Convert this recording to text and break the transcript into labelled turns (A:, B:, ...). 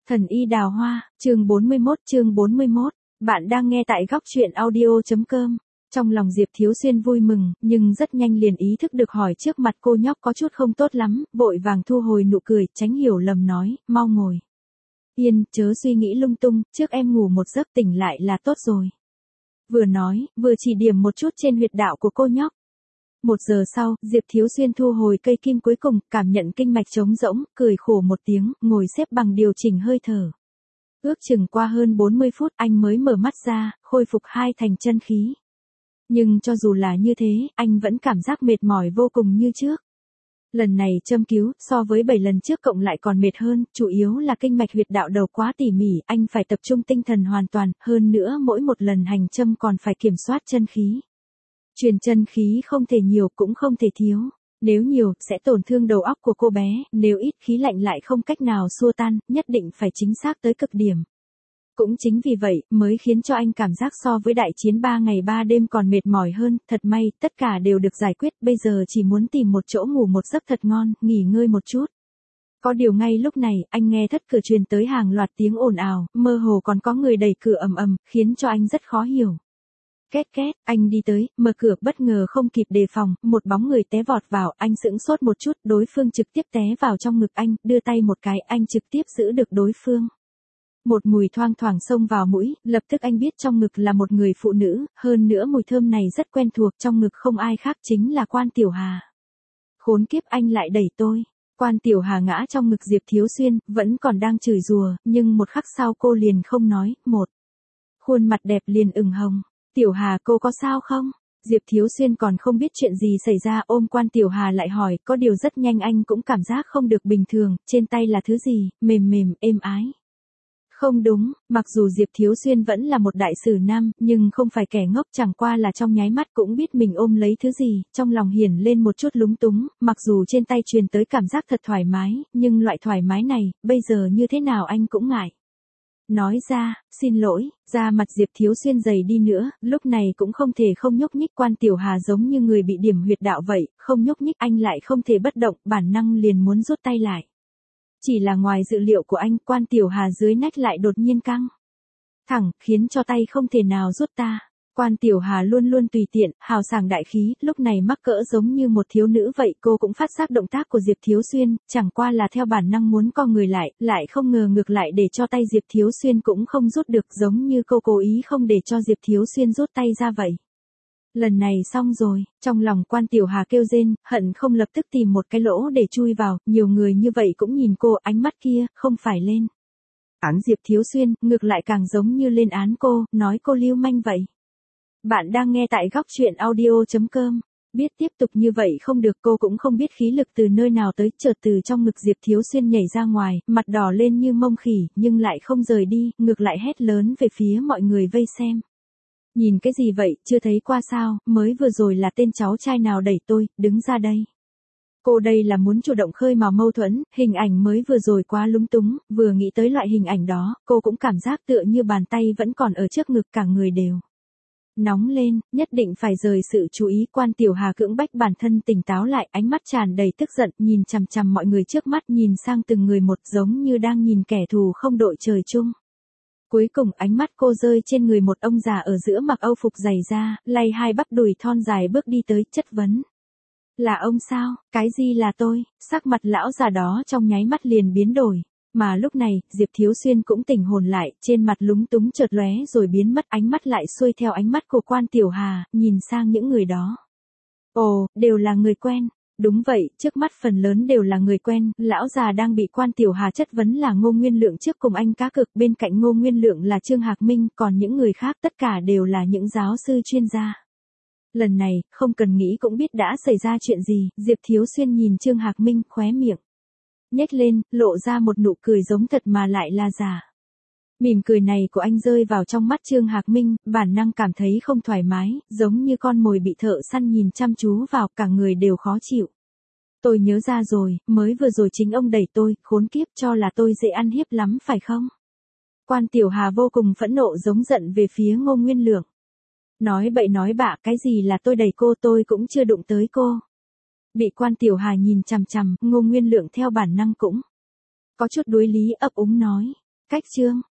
A: Thần y đào hoa, chương 41, bạn đang nghe tại góc truyện audio.com. Trong lòng Diệp Thiếu Xuyên vui mừng, nhưng rất nhanh liền ý thức được hỏi trước mặt cô nhóc có chút không tốt lắm, vội vàng thu hồi nụ cười, tránh hiểu lầm nói, mau ngồi. Yên, chớ suy nghĩ lung tung, trước em ngủ một giấc tỉnh lại là tốt rồi. Vừa nói, vừa chỉ điểm một chút trên huyệt đạo của cô nhóc. 1 giờ sau, Diệp Thiếu Xuyên thu hồi cây kim cuối cùng, cảm nhận kinh mạch trống rỗng, cười khổ một tiếng, ngồi xếp bằng điều chỉnh hơi thở. Ước chừng qua hơn 40 phút anh mới mở mắt ra, khôi phục 2 thành chân khí. Nhưng cho dù là như thế, anh vẫn cảm giác mệt mỏi vô cùng như trước. Lần này châm cứu, so với 7 lần trước cộng lại còn mệt hơn, chủ yếu là kinh mạch huyệt đạo đầu quá tỉ mỉ, anh phải tập trung tinh thần hoàn toàn, hơn nữa mỗi một lần hành châm còn phải kiểm soát chân khí. Truyền chân khí không thể nhiều cũng không thể thiếu. Nếu nhiều, sẽ tổn thương đầu óc của cô bé, nếu ít khí lạnh lại không cách nào xua tan, nhất định phải chính xác tới cực điểm. Cũng chính vì vậy, mới khiến cho anh cảm giác so với đại chiến 3 ngày 3 đêm còn mệt mỏi hơn, thật may, tất cả đều được giải quyết, bây giờ chỉ muốn tìm một chỗ ngủ một giấc thật ngon, nghỉ ngơi một chút. Có điều ngay lúc này, anh nghe thất cửa truyền tới hàng loạt tiếng ồn ào, mơ hồ còn có người đẩy cửa ầm ầm, khiến cho anh rất khó hiểu. Két két, anh đi tới, mở cửa bất ngờ không kịp đề phòng, một bóng người té vọt vào, anh sững sốt một chút, đối phương trực tiếp té vào trong ngực anh, đưa tay một cái, anh trực tiếp giữ được đối phương. Một mùi thoang thoảng xông vào mũi, lập tức anh biết trong ngực là một người phụ nữ, hơn nữa mùi thơm này rất quen thuộc, trong ngực không ai khác chính là Quan Tiểu Hà. Khốn kiếp, anh lại đẩy tôi. Quan Tiểu Hà ngã trong ngực Diệp Thiếu Xuyên, vẫn còn đang chửi rủa, nhưng một khắc sau cô liền không nói, khuôn mặt đẹp liền ửng hồng. Tiểu Hà, cô có sao không? Diệp Thiếu Xuyên còn không biết chuyện gì xảy ra, ôm Quan Tiểu Hà lại hỏi, có điều rất nhanh anh cũng cảm giác không được bình thường, trên tay là thứ gì, mềm mềm, êm ái. Không đúng, mặc dù Diệp Thiếu Xuyên vẫn là một đại sử nam, nhưng không phải kẻ ngốc, chẳng qua là trong nháy mắt cũng biết mình ôm lấy thứ gì, trong lòng hiển lên một chút lúng túng, mặc dù trên tay truyền tới cảm giác thật thoải mái, nhưng loại thoải mái này, bây giờ như thế nào anh cũng ngại. Nói ra, xin lỗi, da mặt Diệp Thiếu Xuyên dày đi nữa, lúc này cũng không thể không nhúc nhích. Quan Tiểu Hà giống như người bị điểm huyệt đạo vậy, không nhúc nhích anh lại không thể bất động, bản năng liền muốn rút tay lại. Chỉ là ngoài dự liệu của anh, Quan Tiểu Hà dưới nách lại đột nhiên căng thẳng, khiến cho tay không thể nào rút ta. Quan Tiểu Hà luôn luôn tùy tiện, hào sảng đại khí, lúc này mắc cỡ giống như một thiếu nữ vậy, cô cũng phát giác động tác của Diệp Thiếu Xuyên, chẳng qua là theo bản năng muốn co người lại không ngờ ngược lại để cho tay Diệp Thiếu Xuyên cũng không rút được, giống như cô cố ý không để cho Diệp Thiếu Xuyên rút tay ra vậy. Lần này xong rồi, trong lòng Quan Tiểu Hà kêu rên, hận không lập tức tìm một cái lỗ để chui vào, nhiều người như vậy cũng nhìn cô, ánh mắt kia, không phải lên án Diệp Thiếu Xuyên, ngược lại càng giống như lên án cô, nói cô lưu manh vậy. Bạn đang nghe tại góc truyện audio.com. Biết tiếp tục như vậy không được, cô cũng không biết khí lực từ nơi nào tới, chợt từ trong ngực Diệp Thiếu Xuyên nhảy ra ngoài, mặt đỏ lên như mông khỉ, nhưng lại không rời đi, ngược lại hét lớn về phía mọi người vây xem. Nhìn cái gì vậy, chưa thấy qua sao, mới vừa rồi là tên cháu trai nào đẩy tôi, đứng ra đây. Cô đây là muốn chủ động khơi mào mâu thuẫn, hình ảnh mới vừa rồi quá lúng túng, vừa nghĩ tới loại hình ảnh đó, cô cũng cảm giác tựa như bàn tay vẫn còn ở trước ngực, cả người đều nóng lên, nhất định phải rời sự chú ý. Quan Tiểu Hà cưỡng bách bản thân tỉnh táo lại, ánh mắt tràn đầy tức giận, nhìn chằm chằm mọi người trước mắt, nhìn sang từng người một, giống như đang nhìn kẻ thù không đội trời chung. Cuối cùng ánh mắt cô rơi trên người một ông già ở giữa mặc âu phục dày da, lay hai bắp đùi thon dài bước đi tới, chất vấn. Là ông sao, cái gì là tôi, sắc mặt lão già đó trong nháy mắt liền biến đổi. Mà lúc này, Diệp Thiếu Xuyên cũng tỉnh hồn lại, trên mặt lúng túng chợt lóe rồi biến mất, ánh mắt lại xuôi theo ánh mắt của Quan Tiểu Hà, nhìn sang những người đó. Ồ, đều là người quen. Đúng vậy, trước mắt phần lớn đều là người quen, lão già đang bị Quan Tiểu Hà chất vấn là Ngô Nguyên Lượng trước cùng anh cá cược, bên cạnh Ngô Nguyên Lượng là Trương Hạc Minh, còn những người khác tất cả đều là những giáo sư chuyên gia. Lần này, không cần nghĩ cũng biết đã xảy ra chuyện gì, Diệp Thiếu Xuyên nhìn Trương Hạc Minh, khóe miệng nhếch lên, lộ ra một nụ cười giống thật mà lại là giả. Mỉm cười này của anh rơi vào trong mắt Trương Hạc Minh, bản năng cảm thấy không thoải mái, giống như con mồi bị thợ săn nhìn chăm chú vào, cả người đều khó chịu. Tôi nhớ ra rồi, mới vừa rồi chính ông đẩy tôi, khốn kiếp, cho là tôi dễ ăn hiếp lắm phải không? Quan Tiểu Hà vô cùng phẫn nộ giống giận về phía Ngô Nguyên Lượng. Nói bậy nói bạ, cái gì là tôi đẩy cô, tôi cũng chưa đụng tới cô. Bị Quan Tiểu Hà nhìn chằm chằm, Ngô Nguyên Lượng theo bản năng cũng có chút đối lý, ấp úng nói. Cách chương